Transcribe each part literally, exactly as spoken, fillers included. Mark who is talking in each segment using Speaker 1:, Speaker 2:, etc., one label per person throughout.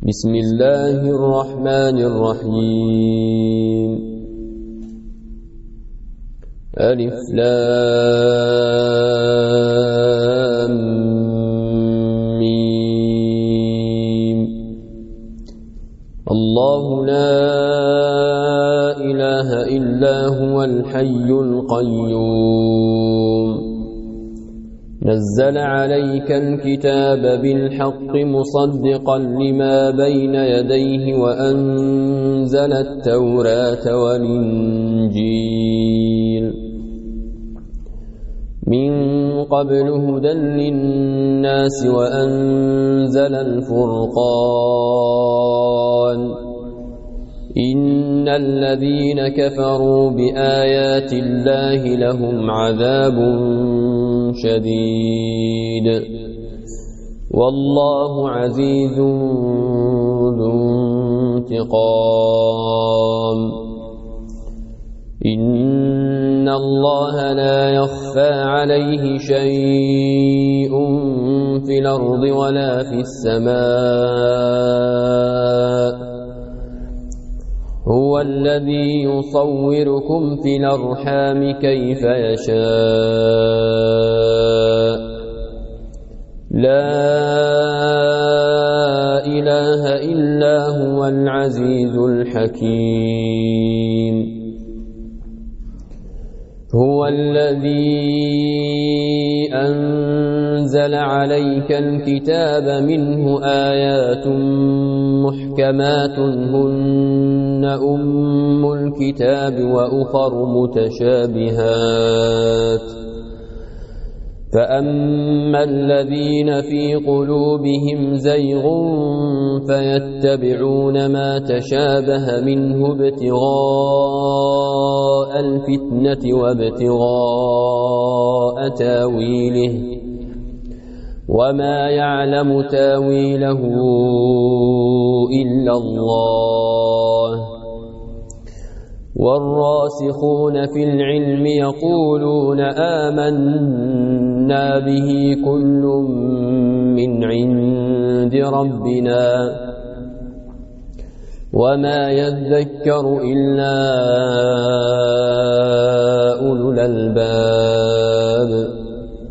Speaker 1: بسم الله الرحمن الرحيم ألف لام ميم الله لا إله إلا هو الحي القيوم نزل عليك الكتاب بالحق مصدقا لما بين يديه وأنزل التوراة والإنجيل من قبل هدى للناس وأنزل الفرقان إن الذين كفروا بآيات الله لهم عذاب شديد والله عزيز ذو انتقام إن الله لا يخفى عليه شيء في الأرض ولا في السماء هو الذي يصوركم في الأرحام كيف يشاء لا إله إلا هو العزيز الحكيم هو الذي أنزل عليك الكتاب منه آيات محكمات هن أم الكتاب وأخر متشابهات فأما الذين في قلوبهم زيغ فيتبعون ما تشابه منه ابتغاء الفتنة وابتغاء تاويله وما يعلم تاويله إلا الله والراسخون في العلم يقولون آمنا به كل من عند ربنا وما يذكر إلا أولو الألباب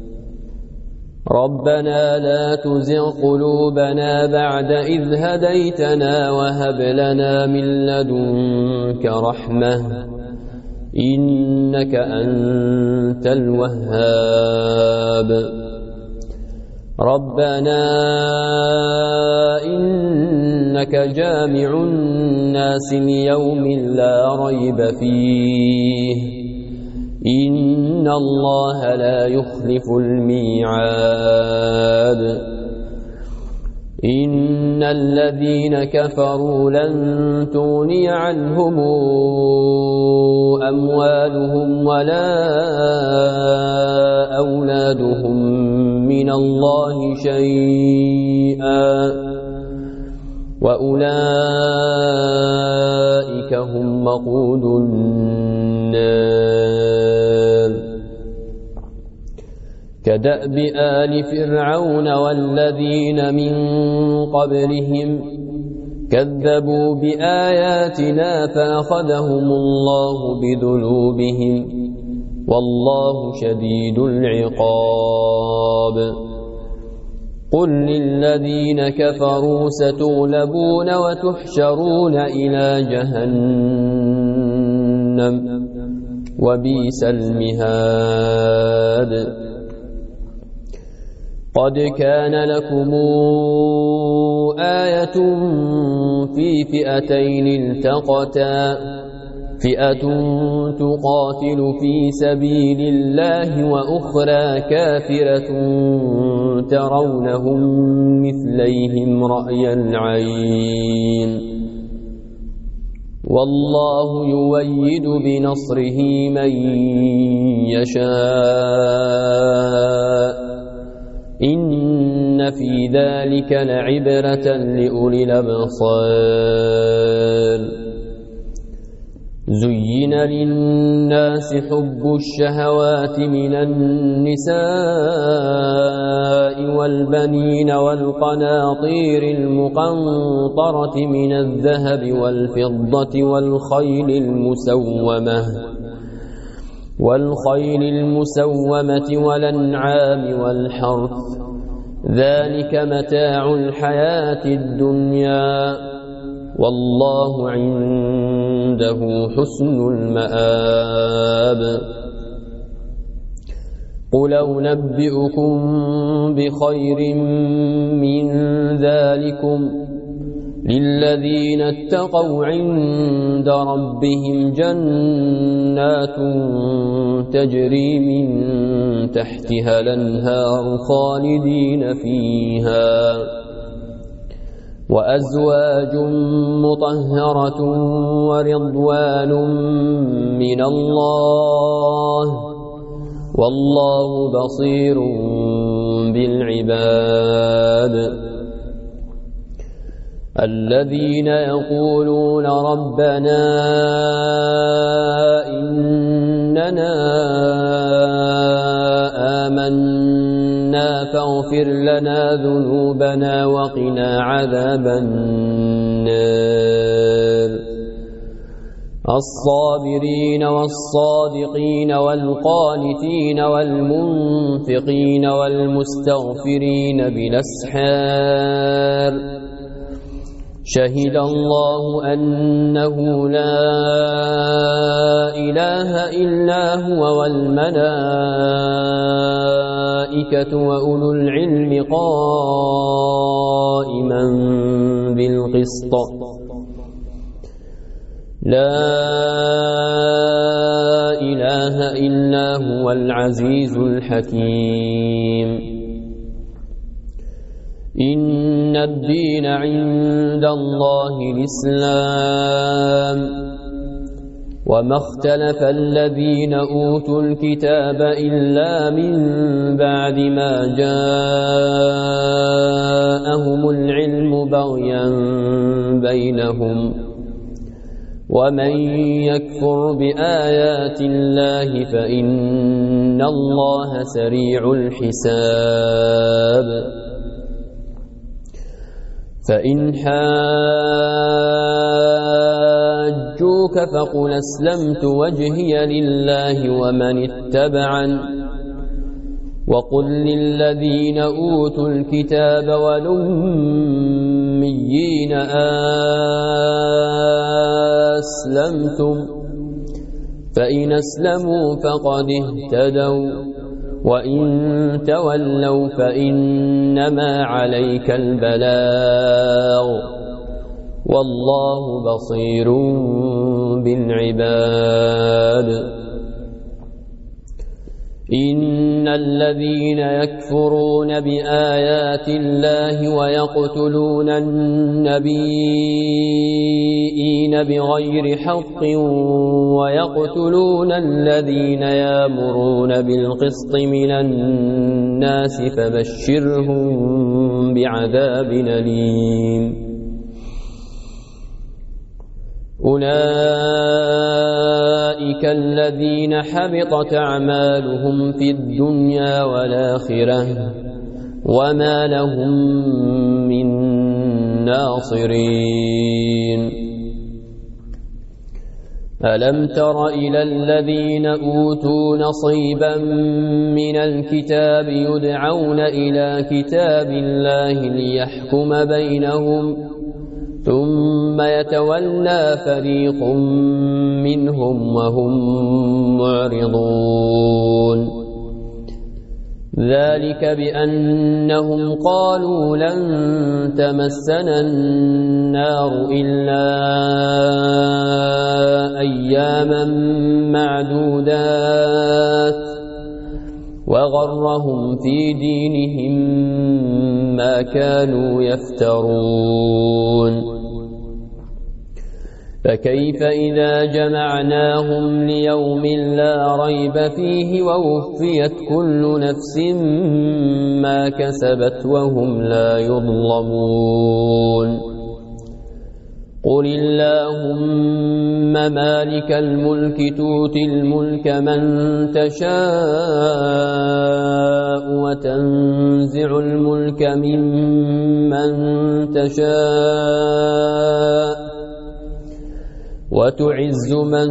Speaker 1: ربنا لا تزغ قلوبنا بعد إذ هديتنا وهب لنا من لدنك رحمة إنك أنت الوهاب ربنا إنك جامع الناس ليوم لا ريب فيه إن الله لا يخلف الميعاد إن الذين كفروا لن تغني عنهم أموالهم ولا أولادهم من الله شيئا وأولئك هم وقود النار كدأب آل فرعون والذين من قبلهم كذبوا بآياتنا فأخذهم الله بذنوبهم والله شديد العقاب قل للذين كفروا ستغلبون وتحشرون إلى جهنم وبئس المهاد قد كان لكم آية في فئتين التقتا فئة تقاتل في سبيل الله وأخرى كافرة ترونهم مثليهم رأي العين والله يؤيد بنصره من يشاء إن في ذلك لعبرة لأولي الأبصار زين للناس حب الشهوات من النساء والبنين والقناطير المقنطرة من الذهب والفضة والخيل المسومة والخيل المسومة والأنعام والحرث ذلك متاع الحياة الدنيا والله عنده حسن المآب. قل أنبئكم بخير من ذلكم للذين اتقوا عند ربهم جنات تجري من تحتها الأنهار خالدين فيها وأزواج مطهرة ورضوان من الله والله بصير بالعباد. الذين يقولون ربنا إننا آمنا فاغفر لنا ذنوبنا وقنا عذاب النار. الصابرين والصادقين والقانتين والمنفقين والمستغفرين بالأسحار شهد الله أنه لا إله إلا هو والملائكة وأولو العلم قائما بالقسط لا إله إلا هو العزيز الحكيم. إن الدين عند الله الإسلام وما اختلف الذين أوتوا الكتاب إلا من بعد ما جاءهم العلم بغيا بينهم ومن يكفر بآيات الله فإن الله سريع الحساب. فإن حاجوك فقل أسلمت وجهي لله ومن اتبعن وقل للذين أوتوا الكتاب والأميين أسلمتم فإن أسلموا فقد اهتدوا وإن تولوا فإنما عليك البلاغ والله بصير بالعباد. إن الذين يكفرون بآيات الله ويقتلون النبيين بغير حق ويقتلون الذين يأمرون بالقسط من الناس فبشرهم بعذاب أليم. أولئك الذين حبطت أعمالهم في الدنيا والآخرة وما لهم من ناصرين. ألم تر إلى الذين أوتوا نصيبا من الكتاب يدعون إلى كتاب الله ليحكم بينهم ثم يتولى فريق منهم وهم معرضون. ذلك بأنهم قالوا لن تمسنا النار إلا أياما معدودات وغرهم في دينهم ما كانوا يفترون. فكيف إذا جمعناهم ليوم لا ريب فيه ووفيت كل نفس ما كسبت وهم لا يظلمون. قل اللهم مالك الملك تؤتي الملك من تشاء وتنزع الملك ممن تشاء وتعز من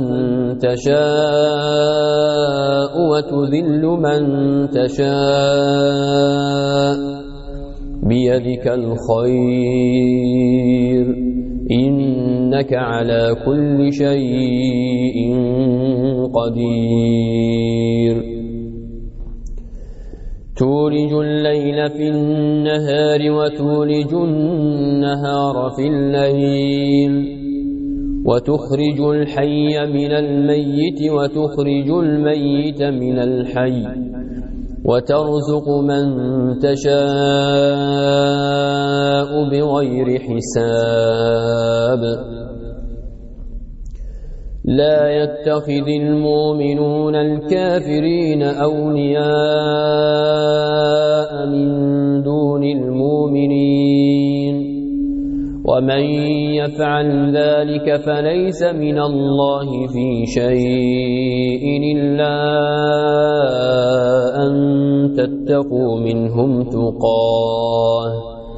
Speaker 1: تشاء وتذل من تشاء بيدك الخير إنك على كل شيء قدير تولج الليل في النهار وتولج النهار في الليل وتخرج الحي من الميت وتخرج الميت من الحي وترزق من تشاء بغير حساب لا يتخذ المؤمنون الكافرين أولياء من دون المؤمنين ومن يفعل ذلك فليس من الله في شيء إلا أن تتقوا منهم تقاه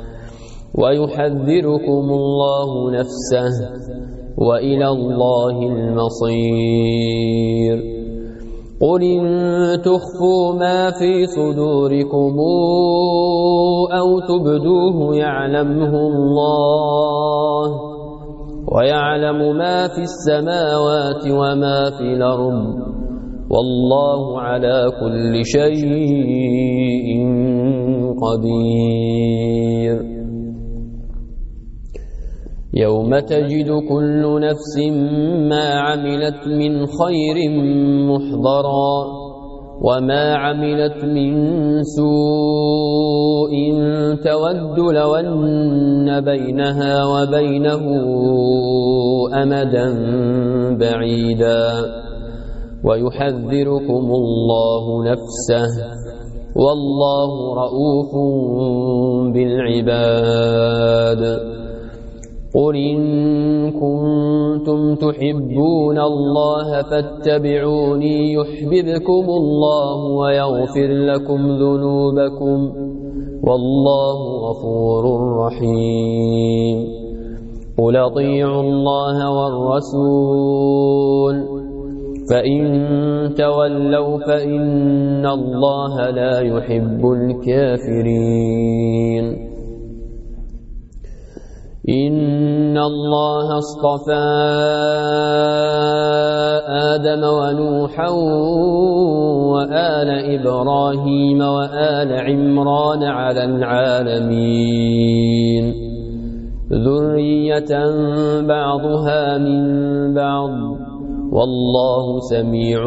Speaker 1: ويحذركم الله نفسه وإلى الله المصير قل إن تخفوا ما في صدوركم أو تبدوه يعلمه الله ويعلم ما في السماوات وما في الأرض والله على كل شيء قدير يوم تجد كل نفس ما عملت من خير محضرا وما عملت من سوء تود لو أن بينها وبينه أمدا بعيدا ويحذركم الله نفسه والله رؤوف بالعباد قل إن كنتم تحبون الله فاتبعوني يحببكم الله ويغفر لكم ذنوبكم والله غفور رحيم قل اطيعوا الله والرسول فإن تولوا فإن الله لا يحب الكافرين إن الله اصطفى آدم ونوحا وآل إبراهيم وآل عمران على العالمين ذرية بعضها من بعض والله سميع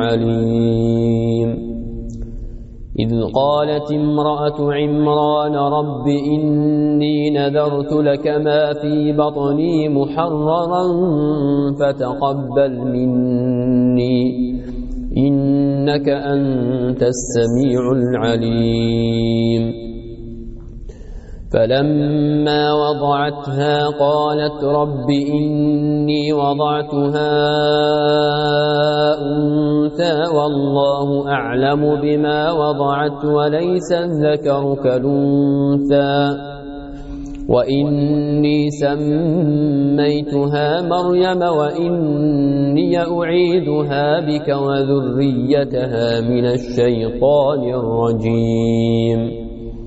Speaker 1: عليم إذ قالت امرأة عمران رب إني نذرت لك ما في بطني محررا فتقبل مني إنك أنت السميع العليم فلما وضعتها قالت رب إني وضعتها أنثى والله أعلم بما وضعت وليس الذكر كالأنثى وإني سميتها مريم وإني أعيذها بك وذريتها من الشيطان الرجيم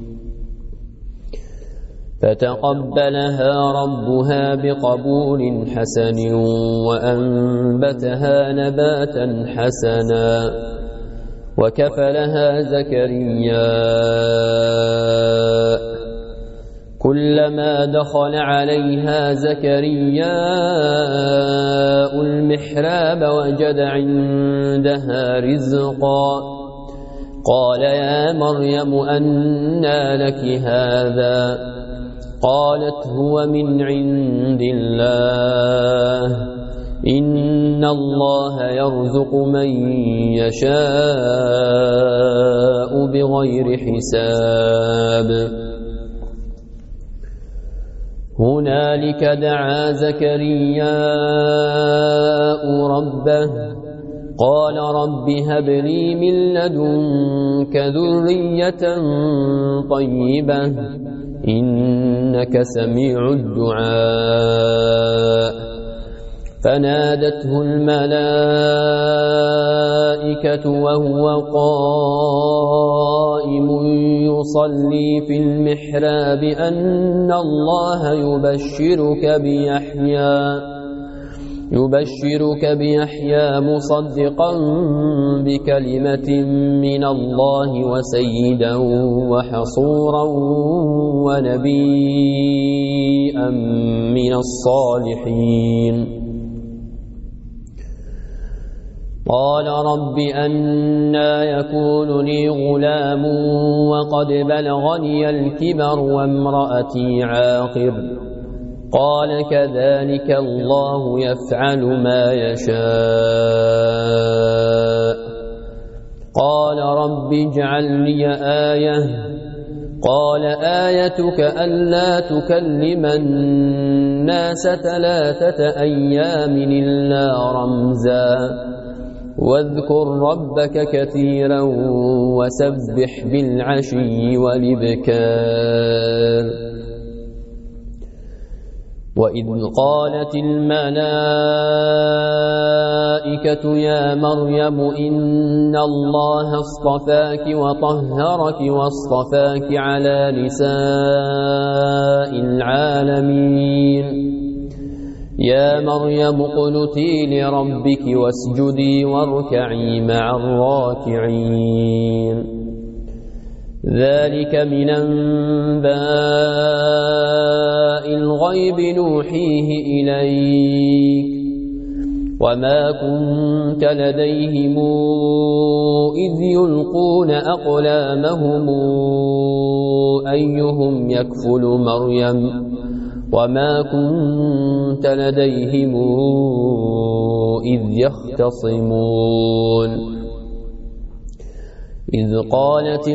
Speaker 1: فتقبلها ربها بقبول حسن وأنبتها نباتا حسنا وكفلها زكريا كلما دخل عليها زكرياء المحراب وجد عندها رزقا قال يا مريم أنى لك هذا قالت هو من عند الله إن الله يرزق من يشاء بغير حساب هنالك دعا زكرياء ربه قال رب هب لي من لدنك ذرية طيبة إنك سميع الدعاء فنادته الملائكة وهو قائم يصلي في المحراب أن الله يبشرك بيحيى يبشرك بيحيى مصدقا بكلمة من الله وسيدا وحصورا ونبيا من الصالحين قال رب أنى يكون لي غلام وقد بلغني الكبر وامرأتي عاقر قال كذلك الله يفعل ما يشاء قال رب اجعل لي آية قال آيتك ألا تكلم الناس ثلاثة أيام إلا رمزا واذكر ربك كثيرا وسبح بالعشي والإبكار وإذ قالت الملائكة يا مريم إن الله اصطفاك وطهرك واصطفاك على نساء العالمين يا مريم اقنتي لربك واسجدي واركعي مع الراكعين ذلك من أنباء الغيب نوحيه إليك وما كنت لديهم إذ يلقون أقلامهم أيهم يكفل مريم وما كنت لديهم إذ يختصمون إذ قالت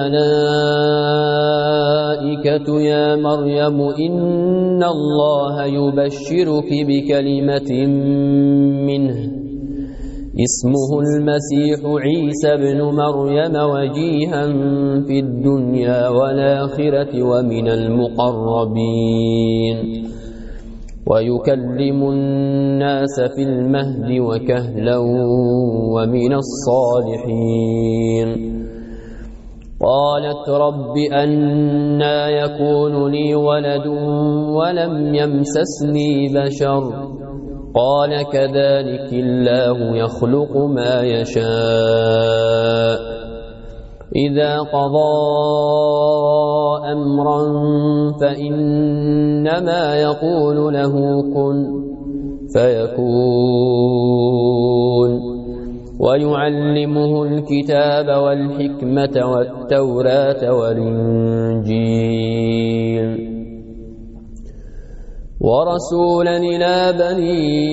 Speaker 1: الملائكة يا مريم إن الله يبشرك بكلمة منه اسمه المسيح عيسى بن مريم وجيها في الدنيا والآخرة ومن المقربين ويكلم الناس في المهد وكهلا ومن الصالحين قالت رب أنى يكون لي ولد ولم يمسسني بشر قال كذلك الله يخلق ما يشاء إذا قضى أمرا فإنما يقول له كن فيكون ويعلمه الكتاب والحكمة والتوراة والإنجيل ورسولا إلى بني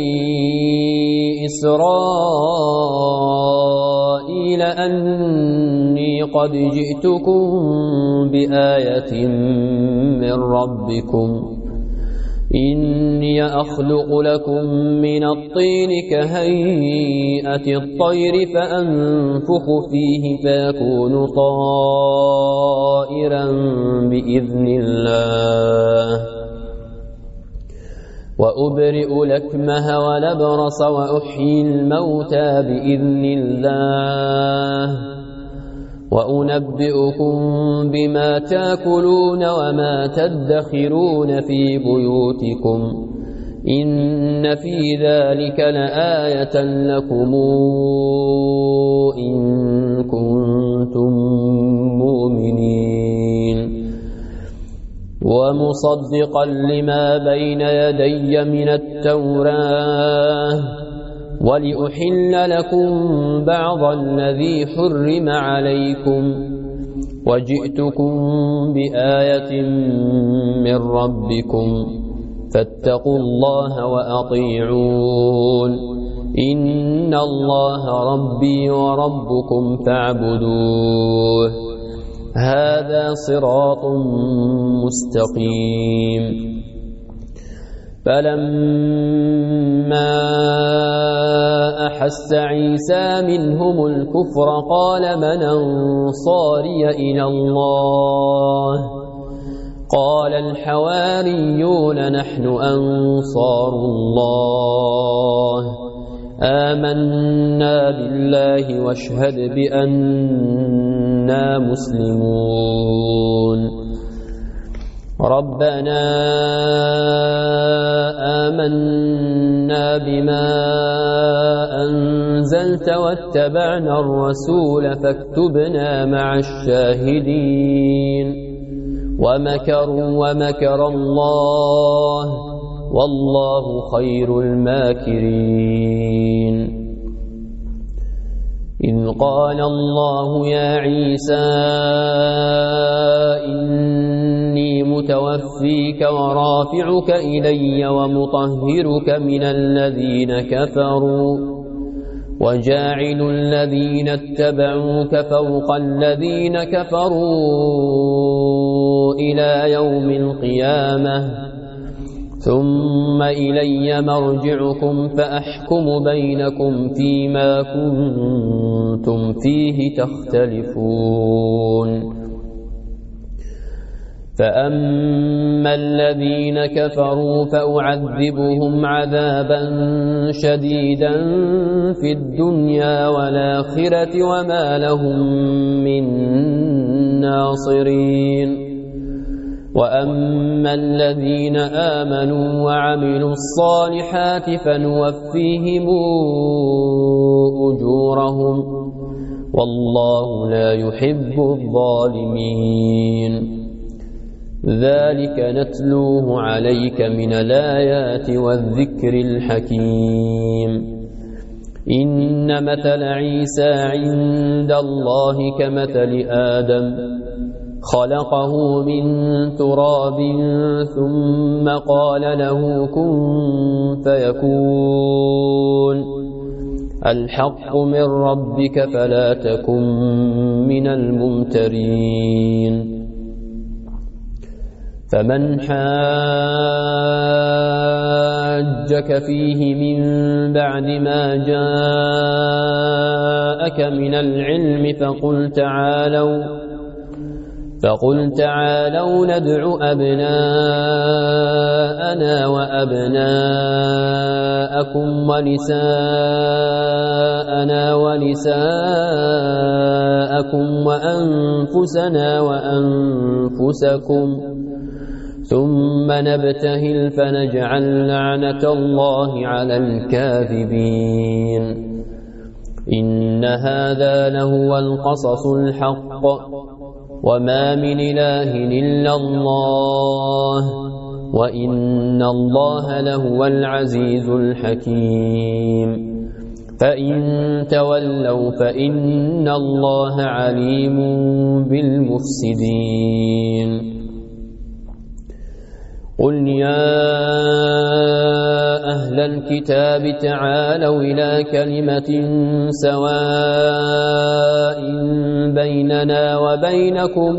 Speaker 1: إسرائيل أني قد جئتكم بآية من ربكم إني أخلق لكم من الطين كهيئة الطير فأنفخ فيه فيكون طائرا بإذن الله وأبرئ الأكمه والأبرص وأحيي الموتى بإذن الله وأنبئكم بما تأكلون وما تدخرون في بيوتكم إن في ذلك لآية لكم إن كنتم مؤمنين ومصدقا لما بين يدي من التوراة ولأحل لكم بعض الذي حرم عليكم وجئتكم بآية من ربكم فاتقوا الله وأطيعون إن الله ربي وربكم فاعبدوه هذا صراط مستقيم فلما أحس عيسى منهم الكفر قال من أنصاري إلى الله قال الحواريون نحن أنصار الله آمنا بالله واشهد بأننا مسلمون ربنا آمنا بما أنزلت واتبعنا الرسول فاكتبنا مع الشاهدين ومكروا ومكر الله والله خير الماكرين إذ قال الله يا عيسى إني متوفيك ورافعك إلي ومطهرك من الذين كفروا وجاعل الذين اتبعوك فوق الذين كفروا إلى يوم القيامة ثم إلي مرجعكم فأحكم بينكم فيما كنتم فيه تختلفون فأما الذين كفروا فأعذبهم عذابا شديدا في الدنيا والآخرة وما لهم من ناصرين وأما الذين آمنوا وعملوا الصالحات فنوفيهم أجورهم والله لا يحب الظالمين ذلك نتلوه عليك من الآيات والذكر الحكيم إن مثل عيسى عند الله كمثل آدم خلقه من تراب ثم قال له كن فيكون الحق من ربك فلا تكن من الممترين فمن حاجك فيه من بعد ما جاءك من العلم فقل تعالوا فقل تعالوا ندع أبناءنا وأبناءكم ونساءنا ونساءكم وأنفسنا وأنفسكم ثم نبتهل فنجعل لعنة الله على الكاذبين إن هذا لهو القصص الحق وما من إله إلا الله وإن الله لهو العزيز الحكيم فإن تولوا فإن الله عليم بالمفسدين قل يا أهل الكتاب تعالوا إلى كلمة سواء بيننا وبينكم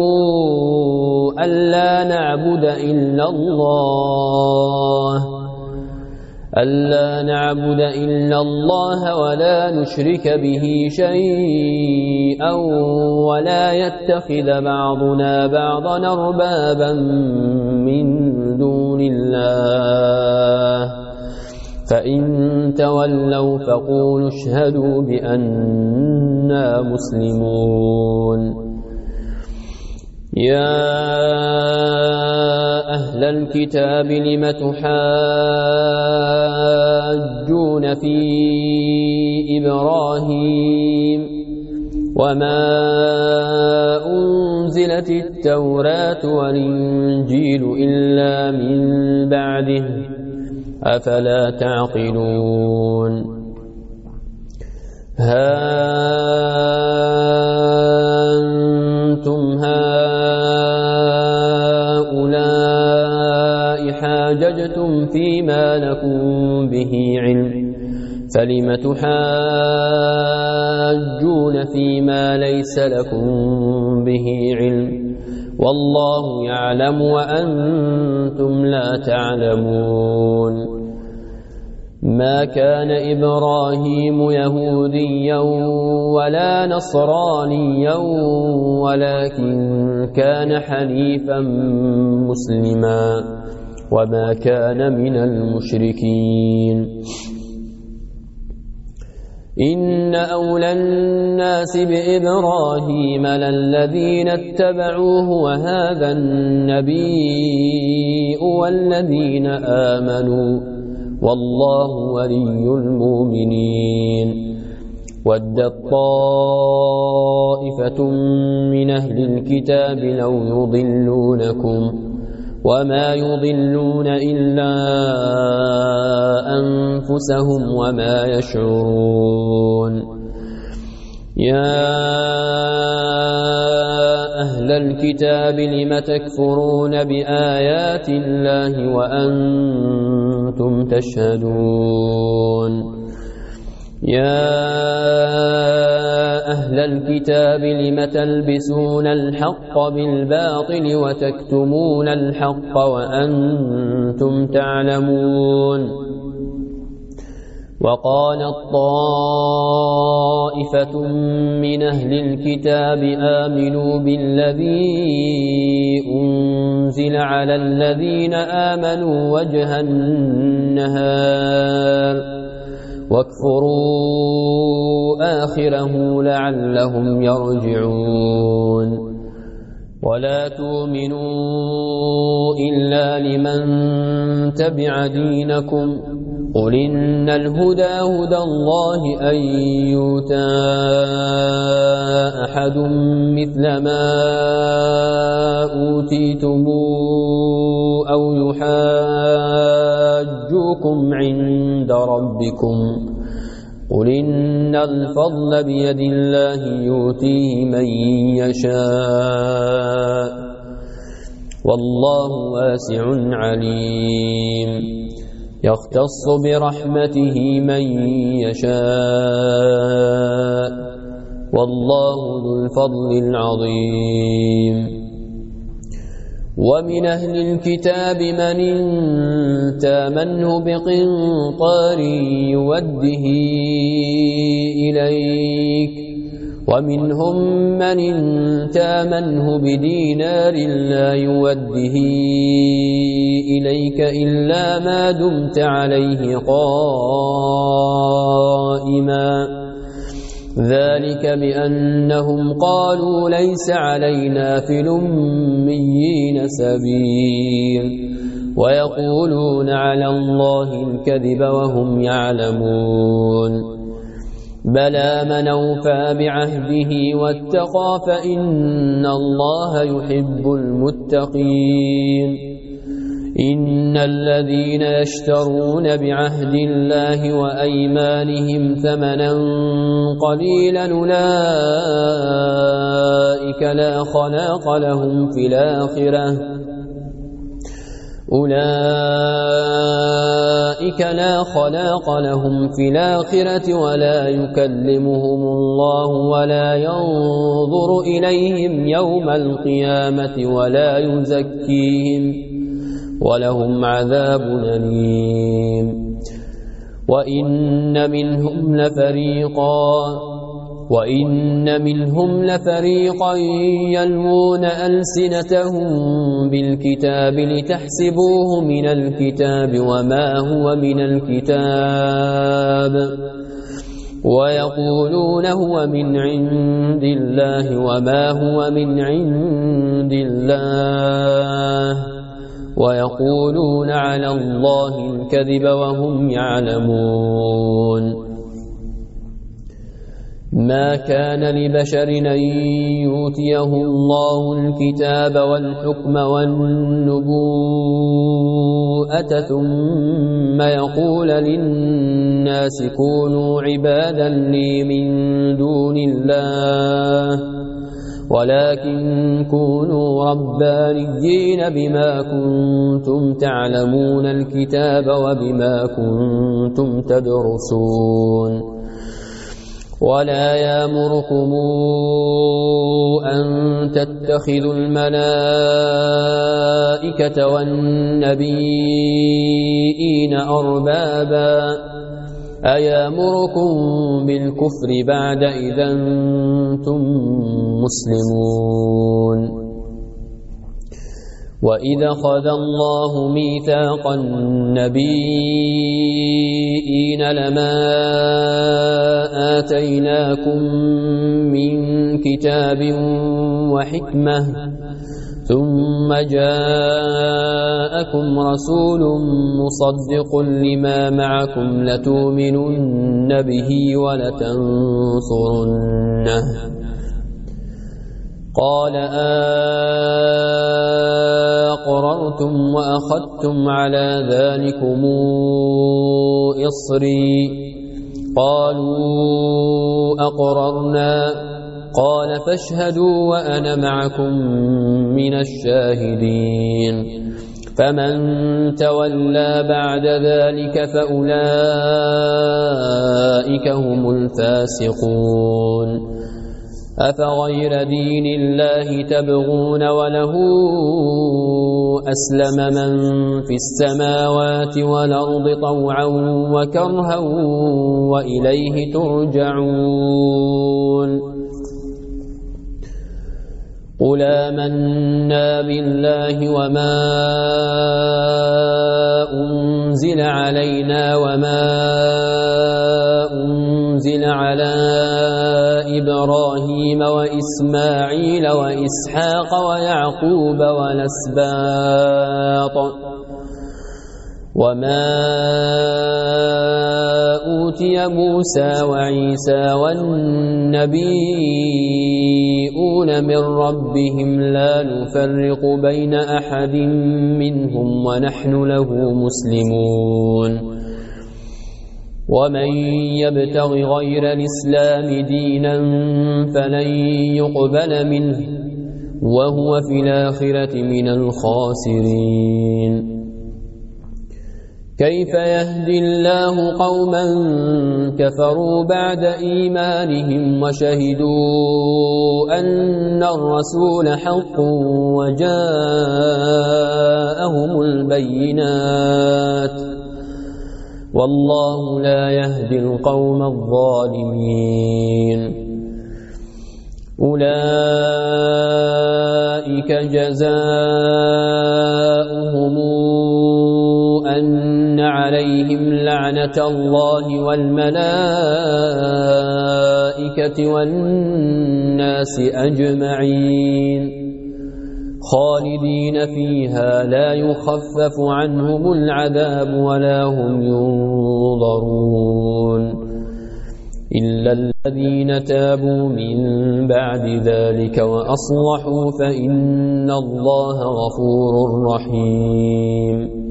Speaker 1: ألا نعبد إلا الله ألا نعبد إلا الله ولا نشرك به شيئا ولا يتخذ بعضنا بعضا أربابا من دون الله فإن تولوا فقولوا اشهدوا بأننا مسلمون يا أهل الكتاب لم تحاجون في إبراهيم وما أنزلت التوراة والإنجيل إلا من بعده أفلا تعقلون ها أنتم هؤلاء حاججتم فيما لكم به علم فلم تحاجون فيما ليس لكم به علم والله يعلم وأنتم لا تعلمون ما كان إبراهيم يهوديا ولا نصرانيا ولكن كان حنيفا مسلما وما كان من المشركين إن أولى الناس بإبراهيم للذين اتبعوه وهذا النبي والذين آمنوا والله ولي المؤمنين ودت طائفة من أهل الكتاب لو يضلونكم وما يضلون إلا أنفسهم وما يشعرون يا أهل الكتاب لم تكفرون بآيات الله وأنتم تشهدون يا أهل الكتاب لم تلبسون الحق بالباطل وتكتمون الحق وأنتم تعلمون وقالت طائفة من أهل الكتاب آمنوا بالذي أنزل على الذين آمنوا وجه النهار واكفروا آخره لعلهم يرجعون ولا تؤمنوا إلا لمن تبع دينكم قل إن الهدى هدى الله أن يؤتى أحد مثل ما أوتيتم أو يحاجوكم عند ربكم قل إن الفضل بيد الله يؤتيه من يشاء والله واسع عليم يختص برحمته من يشاء والله ذو الفضل العظيم ومن أهل الكتاب من إن تامنه بقنطار يوده إليك ومنهم من إن تامنه بدينار لا يوده إليك إلا ما دمت عليه قائما ذلك بأنهم قالوا ليس علينا في الأميين سبيل ويقولون على الله الكذب وهم يعلمون بلى من أوفى بعهده واتقى فإن الله يحب المتقين إن الذين يشترون بعهد الله وأيمانهم ثمنا قليلا أولئك لا خلاق لهم في الآخرة أولئك لا خلاق لهم في الآخرة ولا يكلمهم الله ولا ينظر إليهم يوم القيامة ولا يزكيهم ولهم عذاب أليم وإن منهم لفريقا وإن منهم لفريقا يلوون ألسنتهم بالكتاب لتحسبوه من الكتاب وما هو من الكتاب ويقولون هو من عند الله وما هو من عند الله ويقولون على الله الكذب وهم يعلمون ما كان لبشر أن يؤتيه الله الكتاب والحكم والنبوءة ثم يقول للناس كونوا عبادا لي من دون الله ولكن كونوا ربانيين بما كنتم تعلمون الكتاب وبما كنتم تدرسون ولا يأمركم أن تتخذوا الملائكة والنبيين أربابا أيأمركم بالكفر بعد إذا أنتم مسلمون وإذا أخذ الله ميثاق النبيين لما آتيناكم من كتاب وحكمة ثم جاءكم رسول مصدق لما معكم لتؤمنن به ولتنصرنه قال أقررتم وأخذتم على ذلكم إصري قالوا أقررنا قال فاشهدوا وأنا معكم من الشاهدين فمن تولى بعد ذلك فأولئك هم الفاسقون أفغير دين الله تبغون وله أسلم من في السماوات والأرض طوعا وكرها وإليه ترجعون قل آمنا بالله وما أنزل علينا وما أنزل على إبراهيم وإسماعيل وإسحاق ويعقوب والأسباط وما أوتي موسى وعيسى والنبيون من ربهم لا نفرق بين أحد منهم ونحن له مسلمون ومن يبتغ غير الإسلام دينا فلن يقبل منه وهو في الآخرة من الخاسرين كيف يهدي الله قوما كفروا بعد إيمانهم وشهدوا أن الرسول حق وجاءهم البينات والله لا يهدي القوم الظالمين أولئك جزاؤهم أن عليهم لعنة الله والملائكة والناس أجمعين خالدين فيها لا يخفف عنهم العذاب ولا هم ينظرون إلا الذين تابوا من بعد ذلك وأصلحوا فإن الله غفور رحيم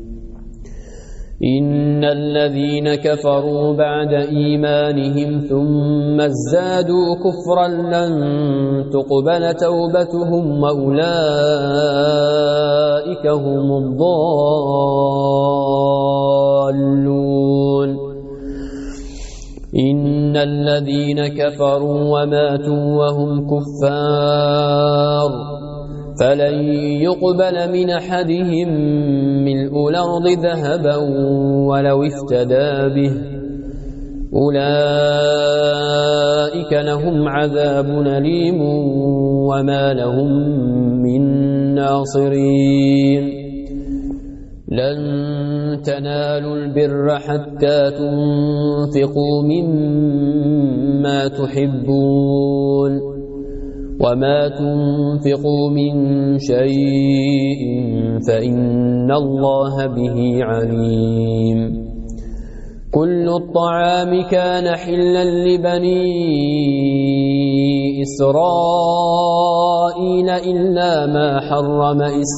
Speaker 1: إن الذين كفروا بعد إيمانهم ثم ازدادوا كفرا لن تقبل توبتهم وأولئك هم الضالون إن الذين كفروا وماتوا وهم كفار فلن يقبل من أحدهم ملء الأرض ذهبا ولو افتدى به أولئك لهم عذاب أليم وما لهم من ناصرين لن تنالوا البر حتى تنفقوا مما تحبون وما تنفقوا من شيء فإن الله به عليم كل الطعام كان حلا لبني إسرائيل إلا ما حرم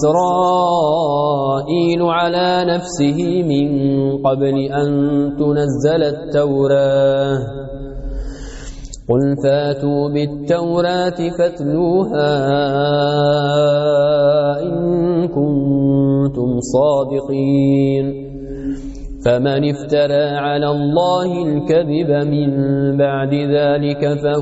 Speaker 1: إسرائيل على نفسه من قبل أن تنزل التوراة قل فاتوا بالتوراة فاتلوها إن كنتم صادقين فمن افترى على الله الكذب من بعد ذلك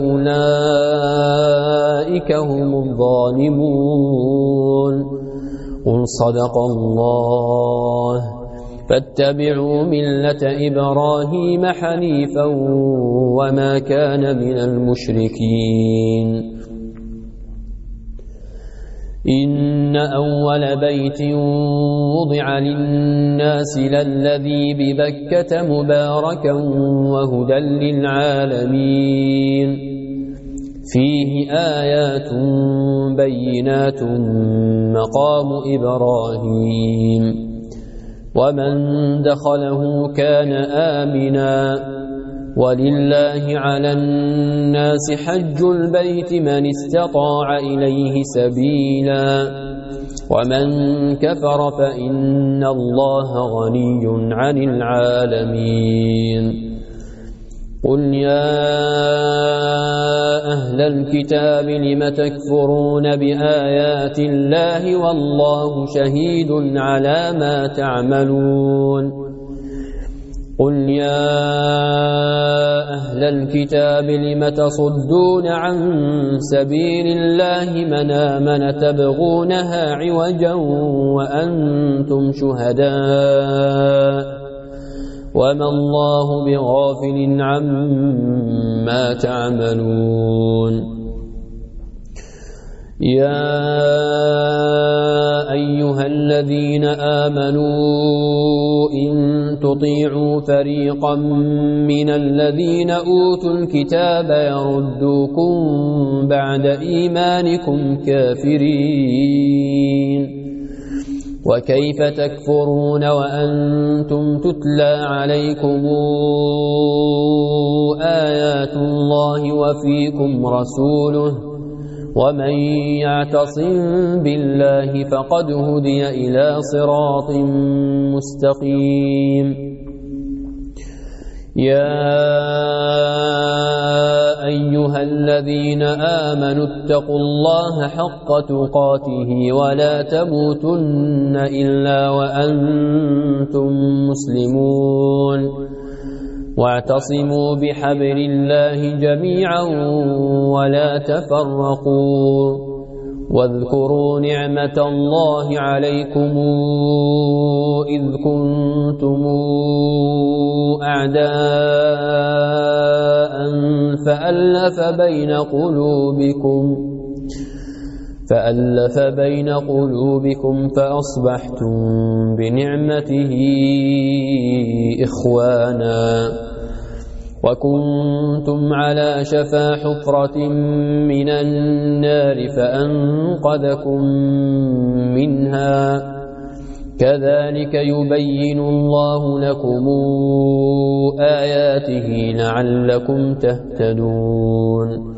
Speaker 1: فأولئك هم الظالمون. قل صدق الله. فاتبعوا ملة إبراهيم حنيفا وما كان من المشركين. إن أول بيت وضع للناس للذي ببكة مباركا وهدى للعالمين فيه آيات بينات مقام إبراهيم ومن دخله كان آمنا ولله على الناس حج البيت من استطاع إليه سبيلا ومن كفر فإن الله غني عن العالمين. قل يا أهل الكتاب لم تكفرون بآيات الله والله شهيد على ما تعملون. قل يا أهل الكتاب لم تصدون عن سبيل الله من آمن تبغونها عوجا وأنتم شهداء وما الله بغافل عما تعملون. يا أيها الذين آمنوا إن تطيعوا فريقا من الذين أوتوا الكتاب يردوكم بعد إيمانكم كافرين وكيف تكفرون وأنتم تتلى عليكم آيات الله وفيكم رسوله ومن يعتصم بالله فقد هدي إلى صراط مستقيم. يا أيها الذين آمنوا اتقوا الله حق تقاته ولا تموتن إلا وأنتم مسلمون واعتصموا بحبل الله جميعا ولا تفرقوا واذكروا نعمة الله عليكم إذ كنتم أعداء فألف بين قلوبكم فألف بين قلوبكم فأصبحتم بنعمته إخوانا وكنتم على شفا حفرة من النار فأنقذكم منها كذلك يبين الله لكم آياته لعلكم تهتدون.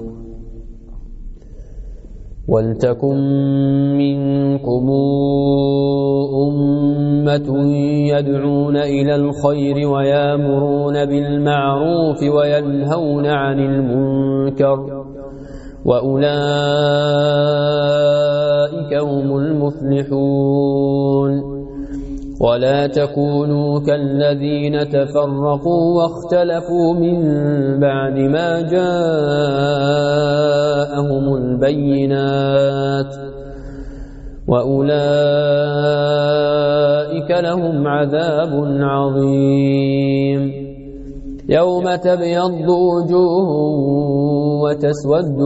Speaker 1: ولتكن منكم أمة يدعون إلى الخير ويامرون بالمعروف وينهون عن المنكر وأولئك هم المفلحون. ولا تكونوا كالذين تفرقوا واختلفوا من بعد ما جاءهم البينات وأولئك لهم عذاب عظيم. يوم تبيض وجوه وتسود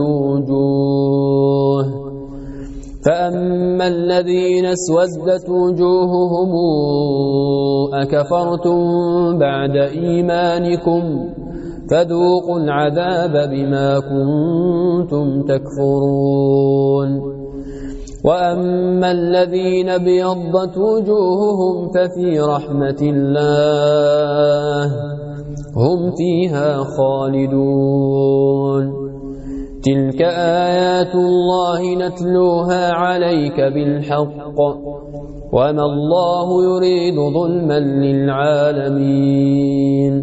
Speaker 1: وجوه فأما الذين اسودت وجوههم أكفرتم بعد إيمانكم فذوقوا العذاب بما كنتم تكفرون. وأما الذين ابيضت وجوههم ففي رحمة الله هم فيها خالدون. تلك آيات الله نتلوها عليك بالحق وما الله يريد ظلما للعالمين.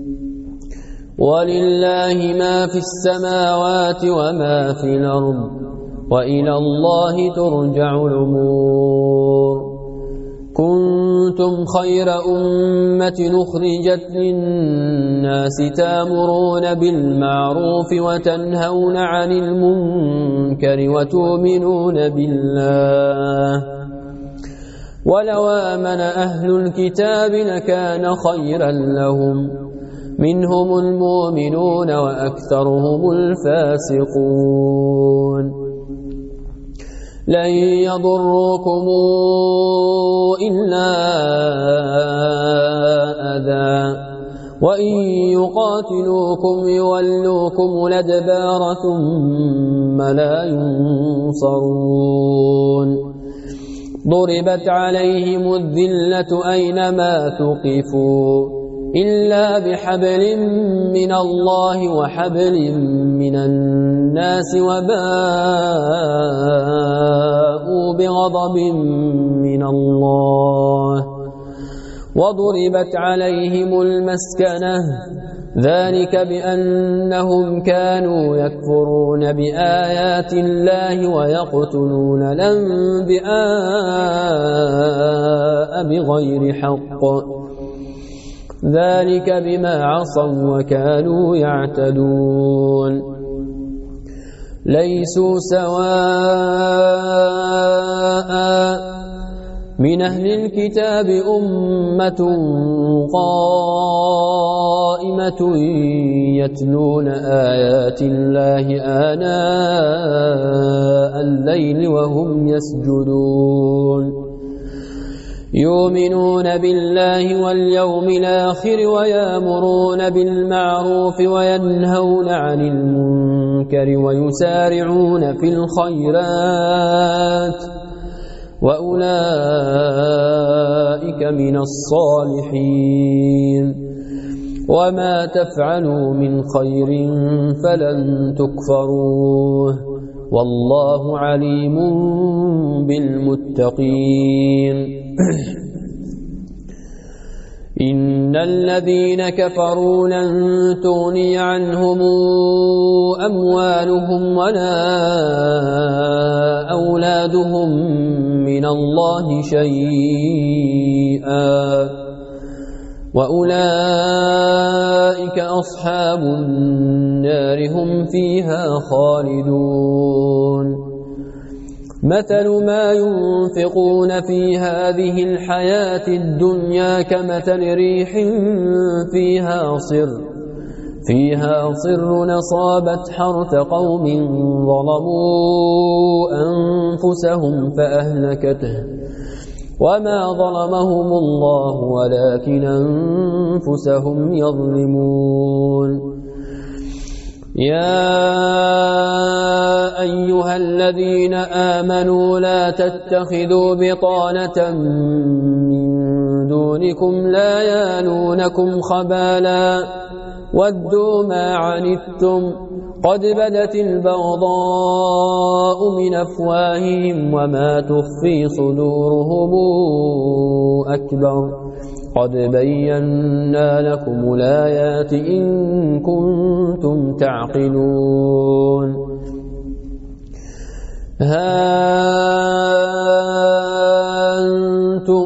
Speaker 1: ولله ما في السماوات وما في الأرض وإلى الله ترجع الأمور. كنتم خير أمة أخرجت للناس تأمرون بالمعروف وتنهون عن المنكر وتؤمنون بالله ولو آمن أهل الكتاب لكان خيرا لهم منهم المؤمنون وأكثرهم الفاسقون لن يضروكم إلا أذى وإن يقاتلوكم يولوكم الأدبار ثم لا ينصرون ضربت عليهم الذلة أينما ثقفوا إلا بحبل من الله وحبل من الناس وباءوا بغضب من الله وضربت عليهم المسكنة ذلك بأنهم كانوا يكفرون بآيات الله ويقتلون الأنبياء بغير حق ذلك بما عصوا وكانوا يعتدون ليسوا سواء من أهل الكتاب أمة قائمة يتلون آيات الله آناء الليل وهم يسجدون يؤمنون بالله واليوم الآخر ويأمرون بالمعروف وينهون عن المنكر ويسارعون في الخيرات وأولئك من الصالحين وما تفعلوا من خير فلن تكفروه والله عليم بالمتقين إن الذين كفروا لن تغني عنهم أموالهم ولا أولادهم من الله شيئا وأولئك أصحاب النار هم فيها خالدون مثل ما ينفقون في هذه الحياة الدنيا كمثل ريح فيها صر فيها صر أصابت حرث قوم ظلموا أنفسهم فأهلكته وما ظلمهم الله ولكن أنفسهم يظلمون يا أيها الذين آمنوا لا تتخذوا بطانة من دونكم لا يالونكم خبالا ودوا ما عنتم قد بدت البغضاء من أفواههم وما تخفي صدورهم أكبر قد بينا لكم الآيات إن كنتم تعقلون ها أنتم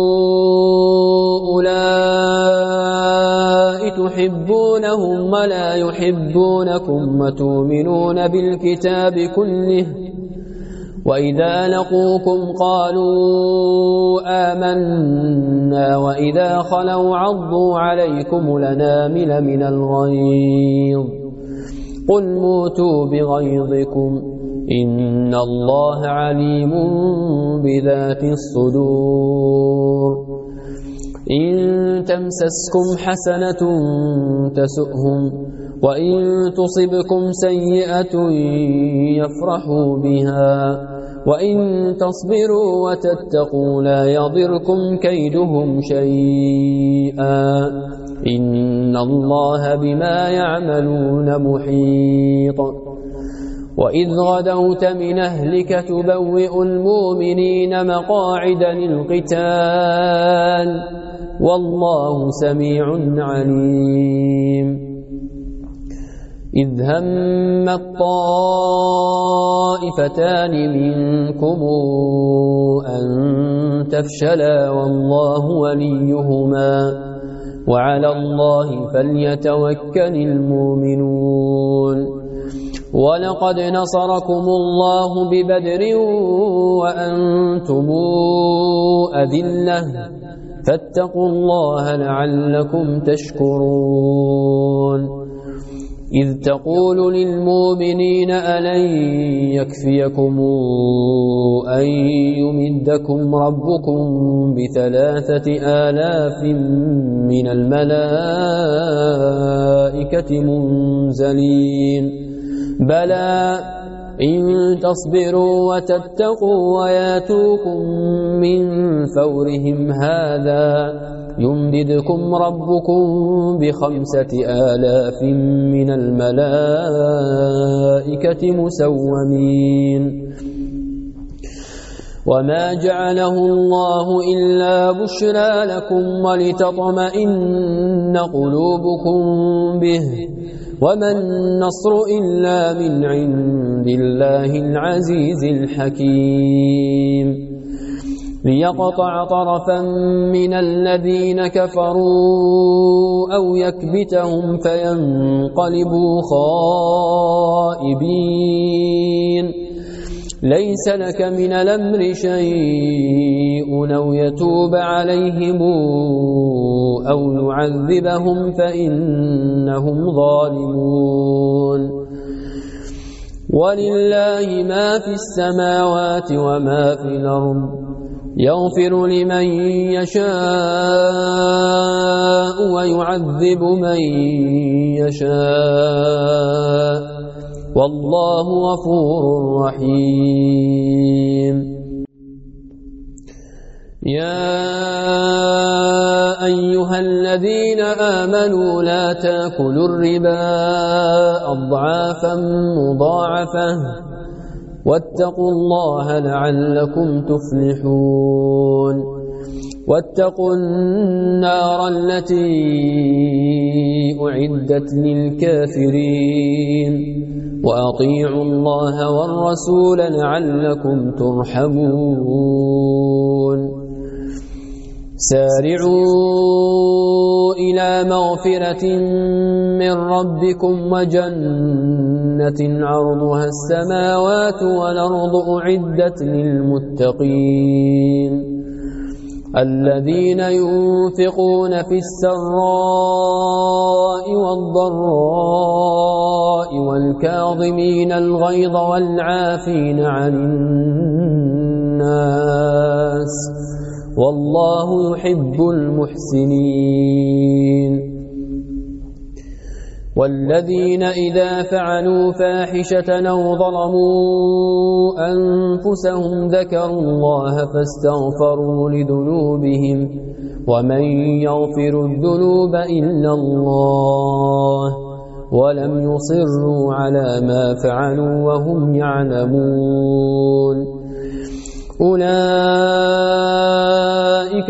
Speaker 1: أولئك تحبونهم ولا يحبونكم وتؤمنون بالكتاب كله وإذا لقوكم قالوا آمنا وإذا خلوا عضوا عليكم الأنامل من الغيظ قل موتوا بغيظكم إن الله عليم بذات الصدور إن تمسسكم حسنة تسؤهم وإن تصبكم سيئة يفرحوا بها وإن تصبروا وتتقوا لا يضركم كيدهم شيئا إن الله بما يعملون محيط وإذ غدوت من أهلك تبوئ المؤمنين مقاعد للقتال والله سميع عليم إذ هم الطائفتان منكم أن تفشلا والله وليهما وعلى الله فليتوكل المؤمنون ولقد نصركم الله ببدر وأنتم أذلة فاتقوا الله لعلكم تشكرون إذ تقول للمؤمنين ألن يكفيكم أن يمدكم ربكم بثلاثة آلاف من الملائكة منزلين بلى إن تصبروا وتتقوا وياتوكم من فورهم هذا يمددكم ربكم بخمسة آلاف من الملائكة مسومين وما جعله الله إلا بشرى لكم ولتطمئن قلوبكم به وما النصر إلا من عند الله العزيز الحكيم ليقطع طرفا من الذين كفروا أو يكبتهم فينقلبوا خائبين ليس لك من الأمر شيء أو يتوب عليهم أو يعذبهم فإنهم ظالمون ولله ما في السماوات وما في الأرض يغفر لمن يشاء ويعذب من يشاء والله غفور رحيم يا أيها الذين آمنوا لا تأكلوا الربا أضعافا مضاعفة واتقوا الله لعلكم تفلحون واتقوا النار التي أعدت للكافرين وأطيعوا الله والرسول لعلكم ترحمون سارعوا إلى مغفرة من ربكم وجنة عرضها السماوات والأرض أعدت للمتقين الذين ينفقون في السراء والضراء والكاظمين الغيظ والعافين عن الناس والله يحب المحسنين والذين إذا فعلوا فاحشة أو ظلموا أنفسهم ذكروا الله فاستغفروا لذنوبهم ومن يغفر الذنوب إلا الله ولم يصروا على ما فعلوا وهم يعلمون أولئك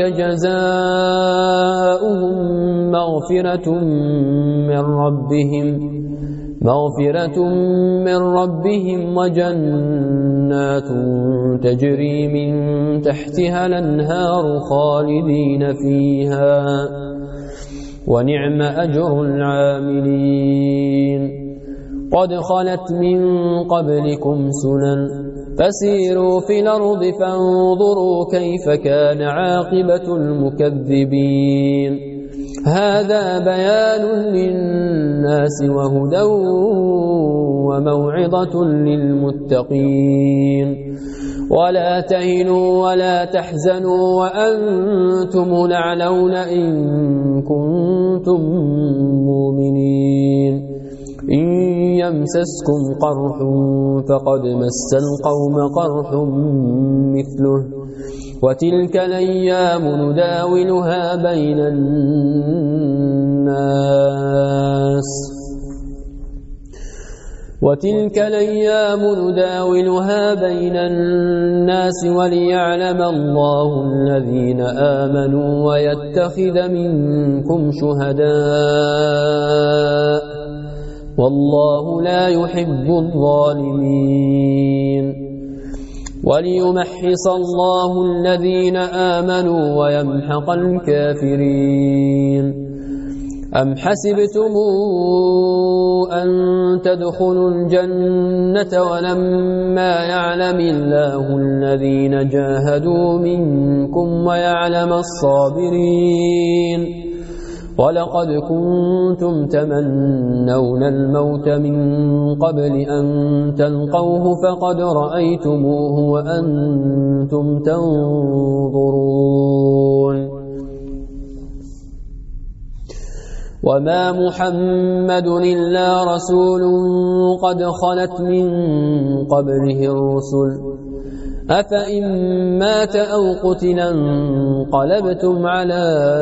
Speaker 1: جزاؤهم مغفرة من ربهم مغفرة من ربهم وجنات تجري من تحتها الأنهار خالدين فيها ونعم أجر العاملين قد خلت من قبلكم سنن فسيروا في الأرض فانظروا كيف كان عاقبة المكذبين هذا بيان للناس وهدى وموعظة للمتقين ولا تهنوا ولا تحزنوا وأنتم الأعلون إن كنتم مؤمنين إن يمسسكم قرح فقد مس القوم قرح مثله وتلك الأيام نداولها بين الناس وتلك الأيام نداولها بين الناس وليعلم الله الذين آمنوا ويتخذ منكم شهداء والله لا يحب الظالمين وليمحص الله الذين آمنوا ويمحق الكافرين أم حسبتم أن تدخلوا الجنة ولما يعلم الله الذين جاهدوا منكم ويعلم الصابرين ولقد كنتم تمنون الموت من قبل أن تلقوه فقد رأيتموه وأنتم تنظرون وما محمد إلا رسول قد خلت من قبله الرسل أفإن مات أو قتل انقلبتم على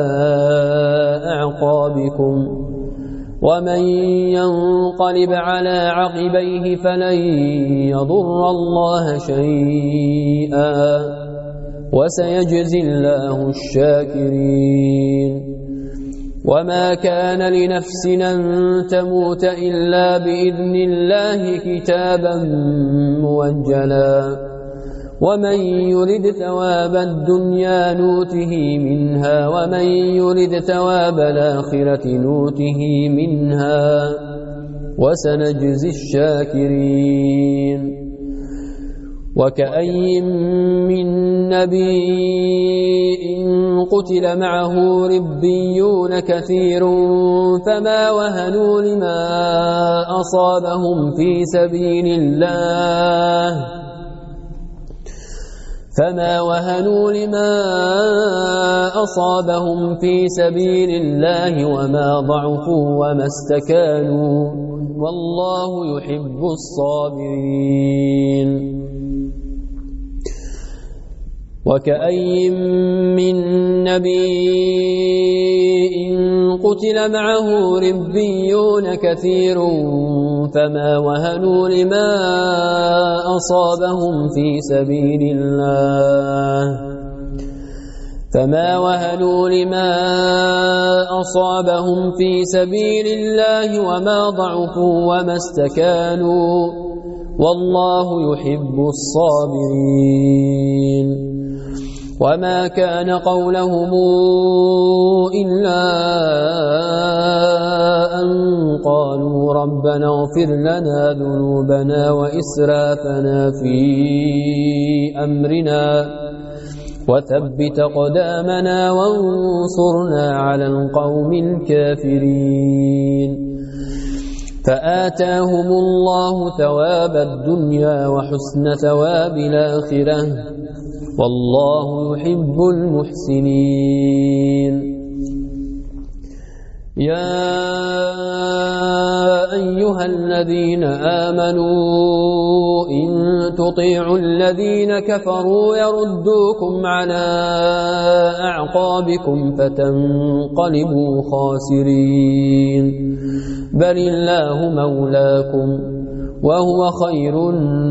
Speaker 1: أعقابكم ومن ينقلب على عقبيه فلن يضر الله شيئا وسيجزي الله الشاكرين وما كان لنفس أن تموت إلا بإذن الله كتابا موجلا ومن يرد ثواب الدنيا نوته منها ومن يرد ثواب الآخرة نوته منها وسنجزي الشاكرين وكأي من نبي قتل معه ربيون كثير فما وهنوا لما أصابهم في سبيل الله فما وهنوا لما أصابهم في سبيل الله وما ضعفوا وما استكانوا والله يحب الصابرين وكأي من نبي قتل معه ربيون كثير فما وهنوا لما أصابهم في سبيل الله فما وهنوا لما أصابهم في سبيل الله وما ضعفوا وما استكانوا والله يحب الصابرين وما كان قولهم إلا أن قالوا ربنا اغفر لنا ذنوبنا وإسرافنا في أمرنا وثبت قدامنا وانصرنا على القوم الكافرين فآتاهم الله ثواب الدنيا وحسن ثواب الآخرة والله يحب المحسنين يا أيها الذين آمنوا إن تطيعوا الذين كفروا يردوكم على أعقابكم فتنقلبوا خاسرين بل الله مولاكم وهو خير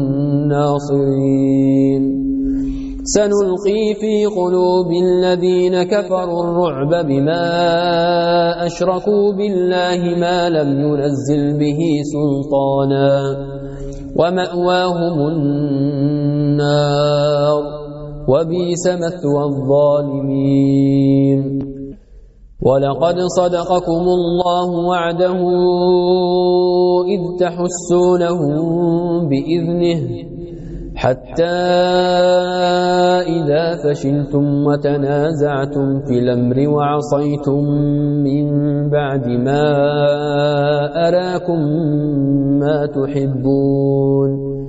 Speaker 1: الناصرين سنلقي في قلوب الذين كفروا الرعب بما أشركوا بالله ما لم ينزل به سلطانا ومأواهم النار وبئس مثوى الظالمين ولقد صدقكم الله وعده إذ تحسونهم بإذنه حتى إذا فشلتم وتنازعتم في الأمر وعصيتم من بعد ما أراكم ما تحبون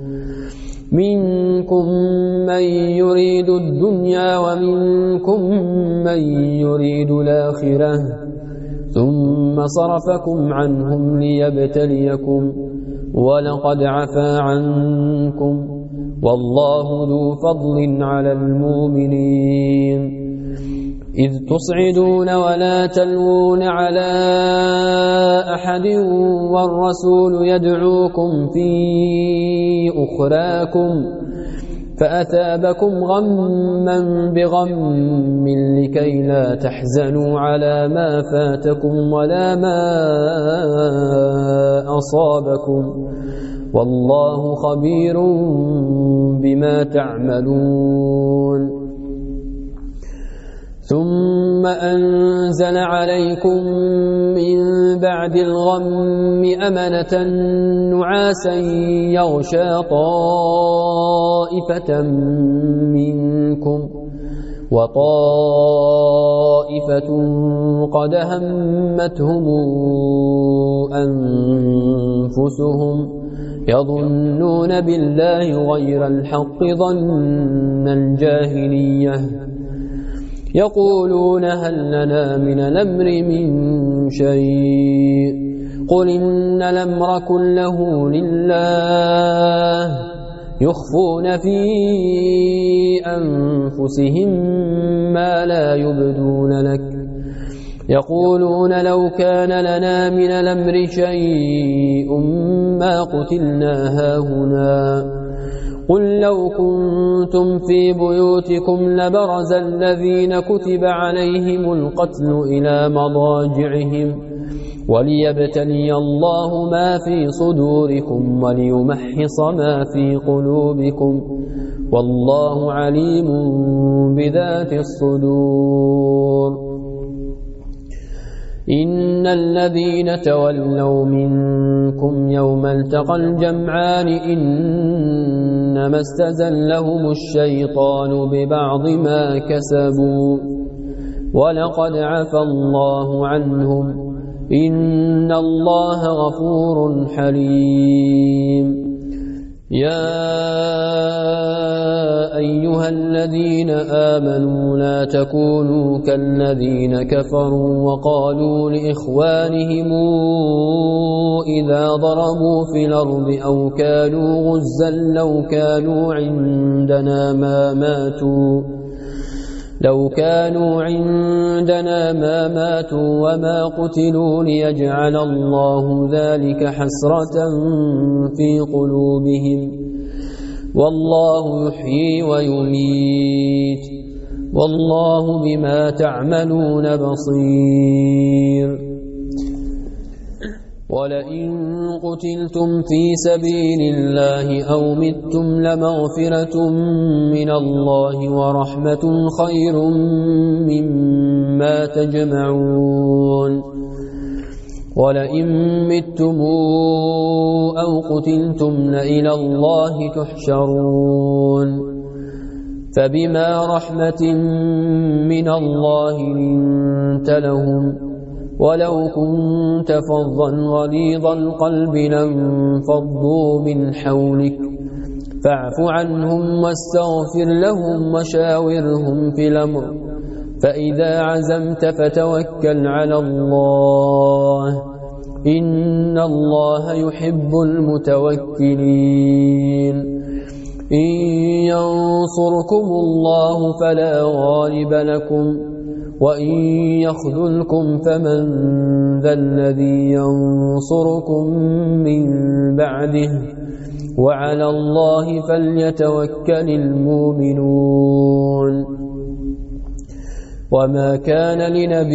Speaker 1: منكم من يريد الدنيا ومنكم من يريد الآخرة ثم صرفكم عنهم ليبتليكم ولقد عفا عنكم والله ذو فضل على المؤمنين إذ تصعدون ولا تلوون على أحد والرسول يدعوكم في أخراكم فأثابكم غما بغم لكي لا تحزنوا على ما فاتكم ولا ما أصابكم والله خبير بما تعملون ثم أنزل عليكم من بعد الغم أمنة نعاسا يغشى طائفة منكم وطائفة قد همتهم أنفسهم يظنون بالله غير الحق ظن الجاهلية يقولون هل لنا من الأمر من شيء قل إن الأمر كله لله يخفون في أنفسهم ما لا يبدون لك يقولون لو كان لنا من الأمر شيء ما قتلنا هاهنا قل لو كنتم في بيوتكم لبرز الذين كتب عليهم القتل إلى مضاجعهم وليبتلي الله ما في صدوركم وليمحص ما في قلوبكم والله عليم بذات الصدور إن الذين تولوا منكم يوم التقى الجمعان إنما استزلهم الشيطان ببعض ما كسبوا ولقد عفى الله عنهم إن الله غفور حليم يا أيها الذين آمنوا لا تكونوا كالذين كفروا وقالوا لإخوانهم إذا ضربوا في الأرض أو كانوا غزا لو كانوا عندنا ما ماتوا لو كانوا عندنا ما ماتوا وما قتلوا ليجعل الله ذلك حسرة في قلوبهم والله يحيي ويميت والله بما تعملون بصير ولئن قتلتم في سبيل الله أو متم لمغفرة من الله ورحمة خير مما تجمعون ولئن متم أو قتلتم لإلى الله تحشرون فبما رحمة من الله لنت لهم ولو كنت فظا غليظ القلب لانفضوا من حولك فاعف عنهم واستغفر لهم وشاورهم في الأمر فإذا عزمت فتوكل على الله إن الله يحب المتوكلين إن ينصركم الله فلا غالب لكم وإن يخذلكم فمن ذا الذي ينصركم من بعده وعلى الله فليتوكل المؤمنون وما كان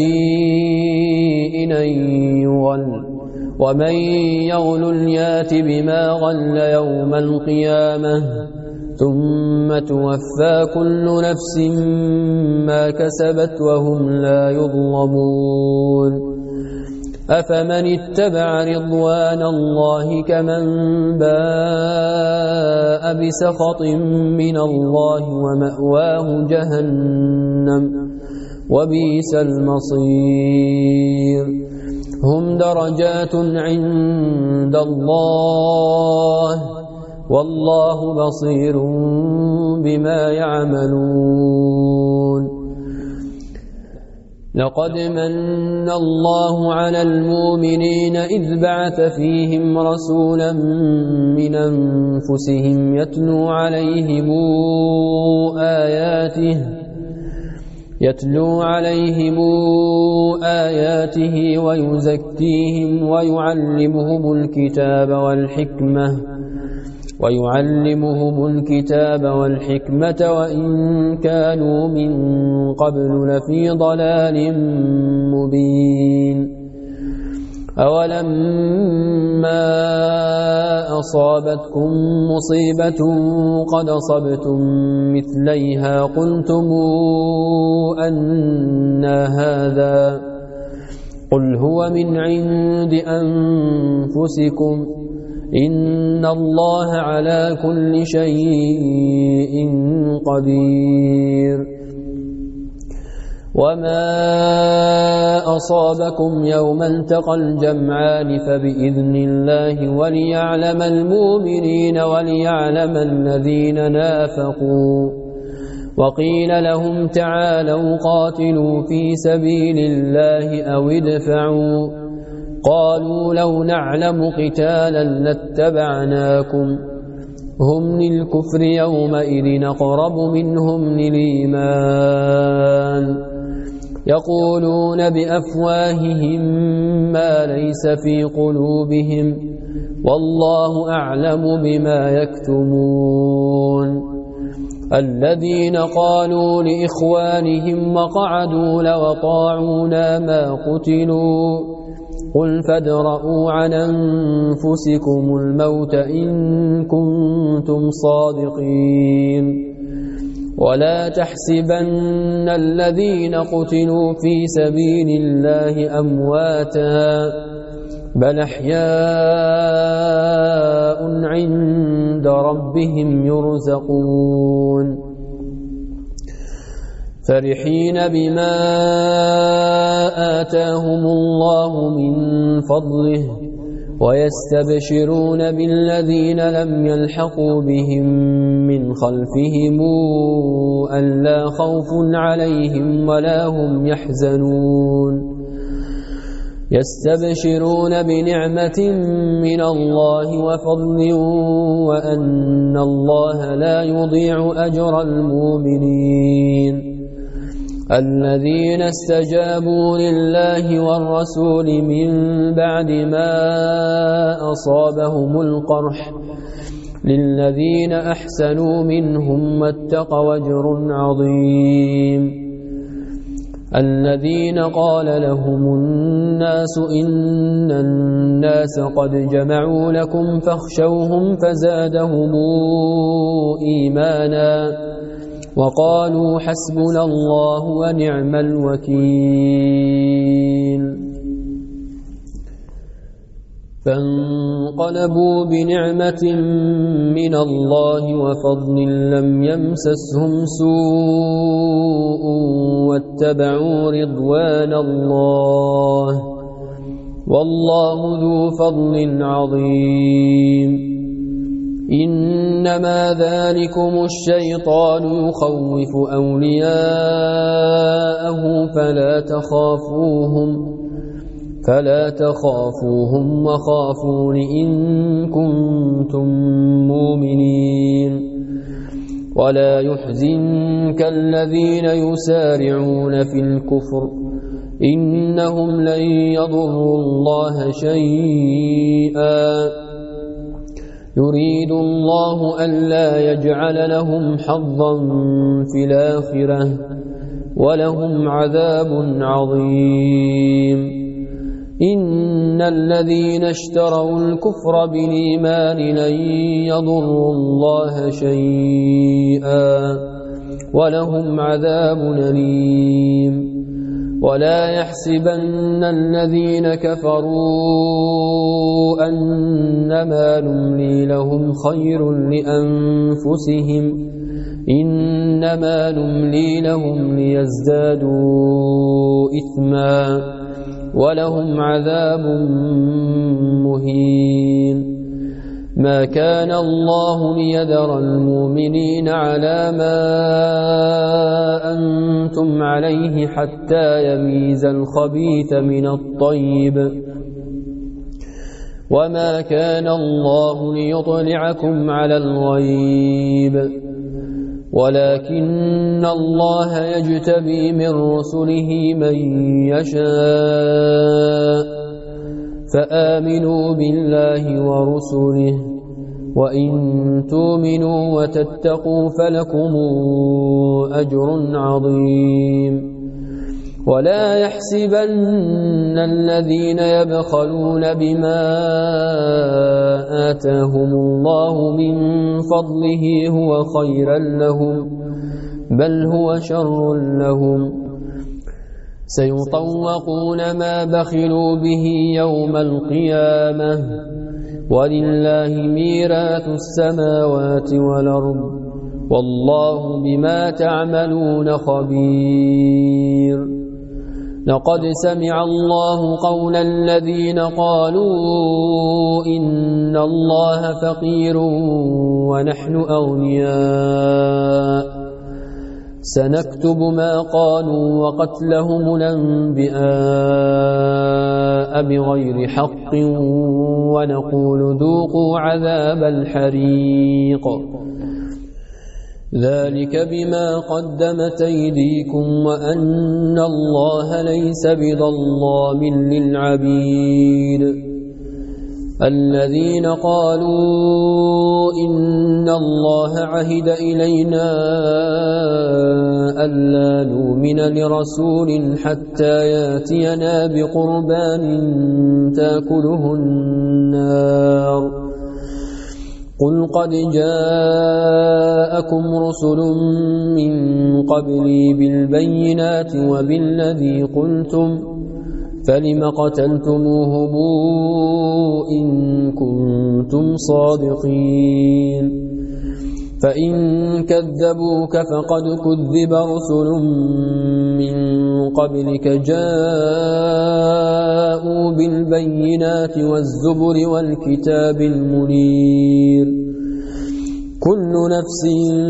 Speaker 1: لنبي أن يغل ومن يغل يات بما غل يوم القيامة ثم توفى كل نفس ما كسبت وهم لا يظلمون أفمن اتبع رضوان الله كمن باء بسخط من الله ومأواه جهنم وبئس المصير هم درجات عند الله والله بصير بما يعملون لقد من الله على المؤمنين إذ بعث فيهم رسولا من أنفسهم يتلو عليهم آياته يتلو عليهم آياته ويزكيهم ويعلمهم الكتاب والحكمة ويعلمهم الكتاب والحكمة وإن كانوا من قبل لفي ضلال مبين أولما أصابتكم مصيبة قد أصبتم مثليها قلتم أنى هذا قل هو من عند أنفسكم إن الله على كل شيء قدير وما أصابكم يوم التقى الجمعان فبإذن الله وليعلم المؤمنين وليعلم الذين نافقوا وقيل لهم تعالوا قاتلوا في سبيل الله أو ادفعوا قالوا لو نعلم قتالا لاتبعناكم هم للكفر يومئذ أقرب منهم للإيمان يقولون بأفواههم ما ليس في قلوبهم والله أعلم بما يكتمون الذين قالوا لإخوانهم وقعدوا لو طاعونا ما قتلوا قل فادرءوا عن أنفسكم الموت إن كنتم صادقين ولا تحسبن الذين قتلوا في سبيل الله أمواتا بل أحياء عند ربهم يرزقون فرحين بما آتاهم الله من فضله ويستبشرون بالذين لم يلحقوا بهم من خلفهم ألا خوف عليهم ولا هم يحزنون يستبشرون بنعمة من الله وفضل وأن الله لا يضيع أجر المؤمنين الذين استجابوا لله والرسول من بعد ما أصابهم القرح للذين أحسنوا منهم واتقوا أجر عظيم الذين قال لهم الناس إن الناس قد جمعوا لكم فاخشوهم فزادهم إيمانا وقالوا حسبنا الله ونعم الوكيل فانقلبوا بنعمة من الله وفضل لم يمسسهم سوء واتبعوا رضوان الله والله ذو فضل عظيم إنما ذلكم الشيطان يخوف أولياءه فلا تخافوهم فلا تخافوهم وخافون إن كنتم مؤمنين ولا يحزنك الذين يسارعون في الكفر إنهم لن يضروا الله شيئا يريد الله ألا يجعل لهم حظا في الآخرة ولهم عذاب عظيم إن الذين اشتروا الكفر بالإيمان لن يضروا الله شيئا ولهم عذاب أليم ولا يحسبن الذين كفروا أنما نملي لهم خير لأنفسهم إنما نملي لهم ليزدادوا إثما ولهم عذاب مهين ما كان الله ليذر المؤمنين على ما أنتم عليه حتى يميز الخبيث من الطيب وما كان الله ليطلعكم على الغيب ولكن الله يجتبي من رسله من يشاء فآمنوا بالله ورسله وإن تؤمنوا وتتقوا فلكم أجر عظيم ولا يحسبن الذين يبخلون بما آتاهم الله من فضله هو خيرا لهم بل هو شر لهم سيطوقون ما بخلوا به يوم القيامة ولله ميراث السماوات والأرض والله بما تعملون خبير لقد سمع الله قول الذين قالوا إن الله فقير ونحن أغنياء سنكتب ما قالوا وقتلهم الأنبياء بغير حق ونقول ذوقوا عذاب الحريق ذلك بما قدمت أيديكم وأن الله ليس بظلام للعبيد الذين قالوا إن الله عهد إلينا ألا نؤمن لرسول حتى ياتينا بقربان تأكله النار قل قد جاءكم رسل من قبلي بالبينات وبالذي قلتم فلم قتلتموهم إن كنتم صادقين فإن كذبوك فقد كذب رسل من قبلك جاءوا بالبينات والزبر والكتاب المنير كل نفس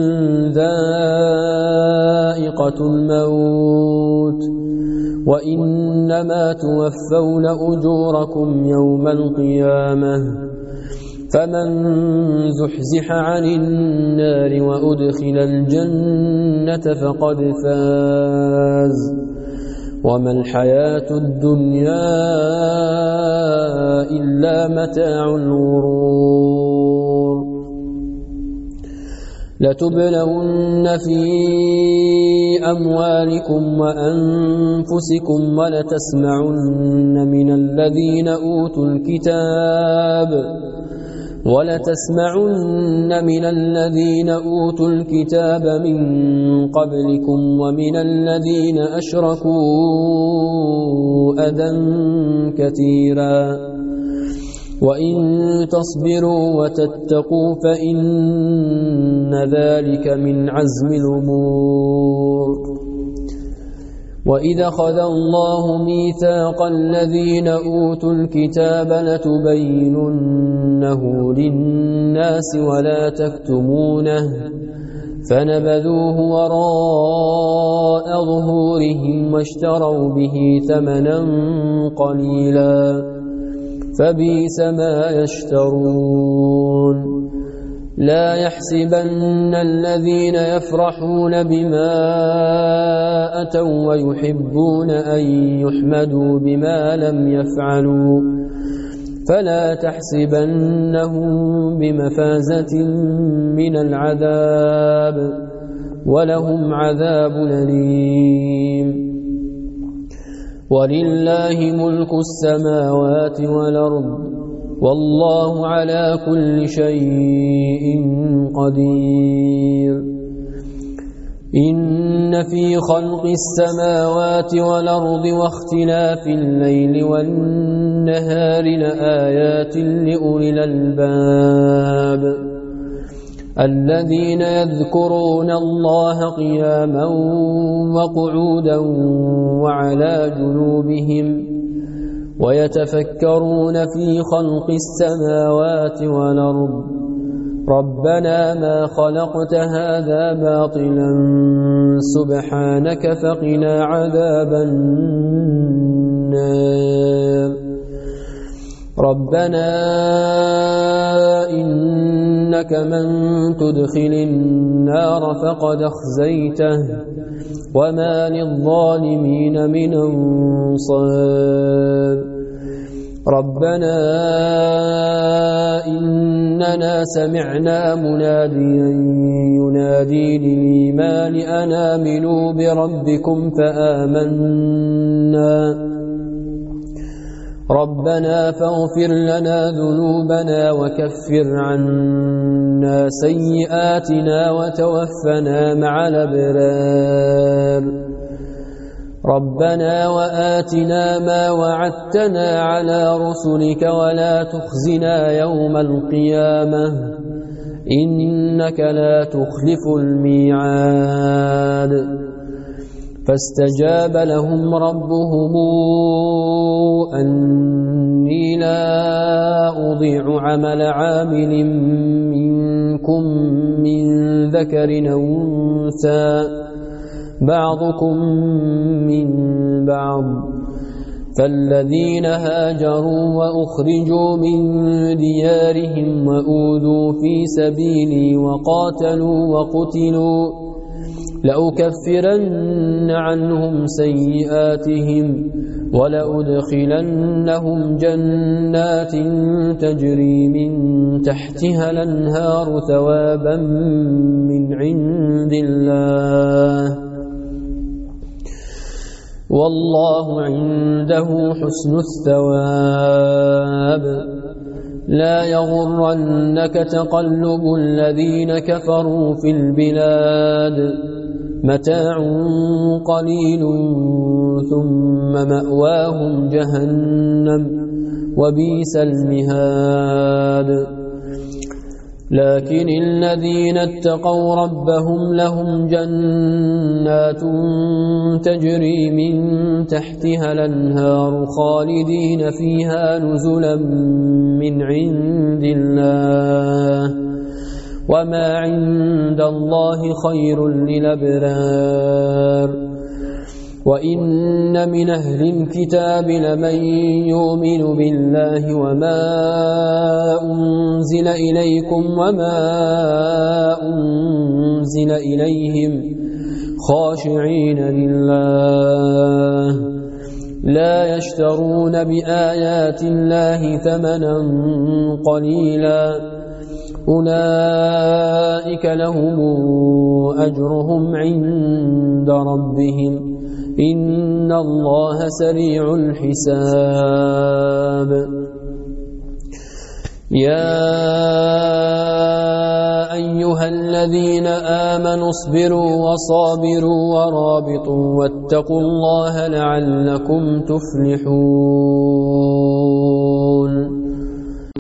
Speaker 1: ذائقة الموت وإنما توفون أجوركم يوم القيامة فمن زحزح عن النار وأدخل الجنة فقد فاز وما الحياة الدنيا إلا متاع الغرور لتبلون في أموالكم وأنفسكم ولتسمعن من الذين أوتوا الكتاب ولتسمعن من الذين أوتوا الكتاب من قبلكم ومن الذين أشركوا أذى كثيرا وإن تصبروا وتتقوا فإن ذلك من عزم الأمور وإذا أخذ الله ميثاق الذين أوتوا الكتاب لتبيننه للناس ولا تكتمونه فنبذوه وراء ظهورهم واشتروا به ثمنا قليلا فبئس ما يشترون لا يحسبن الذين يفرحون بما أتوا ويحبون أن يحمدوا بما لم يفعلوا فلا تحسبنهم بمفازة من العذاب ولهم عذاب أليم ولله ملك السماوات والأرض والله على كل شيء قدير إن في خلق السماوات والأرض واختلاف الليل والنهار لآيات لأولي الألباب الذين يذكرون الله قياما وقعودا وعلى جنوبهم ويتفكرون في خلق السماوات والأرض ربنا ما خلقت هذا باطلا سبحانك فقنا عذاب النار ربنا إنك من تدخل النار فقد أخزيته وما للظالمين من أنصار ربنا إننا سمعنا مناديا ينادي للإيمان أن آمنوا بربكم فآمنا ربنا فاغفر لنا ذنوبنا وكفر عنا سيئاتنا وتوفنا مع الأبرار ربنا وآتنا ما وعدتنا على رسلك ولا تخزنا يوم القيامة إنك لا تخلف الميعاد فاستجاب لهم ربهم أني لا أضيع عمل عامل منكم من ذكر أو أنثى بعضكم من بعض فالذين هاجروا وأخرجوا من ديارهم وأوذوا في سبيلي وقاتلوا وقتلوا لأكفرن عنهم سيئاتهم ولأدخلنهم جنات تجري من تحتها الأنهار ثوابا من عند الله والله عنده حسن الثواب لا يغرنك تقلب الذين كفروا في البلاد متاع قليل ثم مأواهم جهنم وبئس المهاد لكن الذين اتقوا ربهم لهم جنات تجري من تحتها الأنهار خالدين فيها نزلا من عند الله وما عند الله خير للأبرار وإن من أهل الكتاب لمن يؤمن بالله وما أنزل إليكم وما أنزل إليهم خاشعين لله لا يشترون بآيات الله ثمنا قليلا أولئك لهم أجرهم عند ربهم إن الله سريع الحساب يا أيها الذين آمنوا اصبروا وصابروا ورابطوا واتقوا الله لعلكم تفلحون